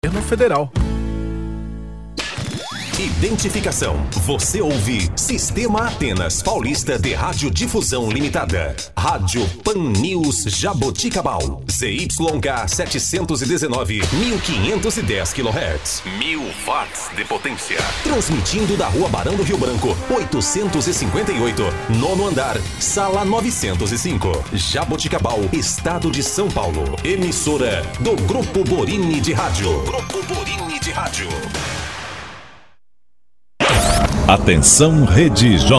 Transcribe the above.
Governo Federal. Identificação. Você ouve Sistema Atenas Paulista de Radiodifusão Limitada. Rádio Pan News Jaboticabal. ZYK 719, 1510 kHz. 1000 watts de potência. Transmitindo da Rua Barão do Rio Branco, 858, nono andar, sala 905. Jaboticabal, Estado de São Paulo. Emissora do Grupo Borini de Rádio. Atenção, Rede J.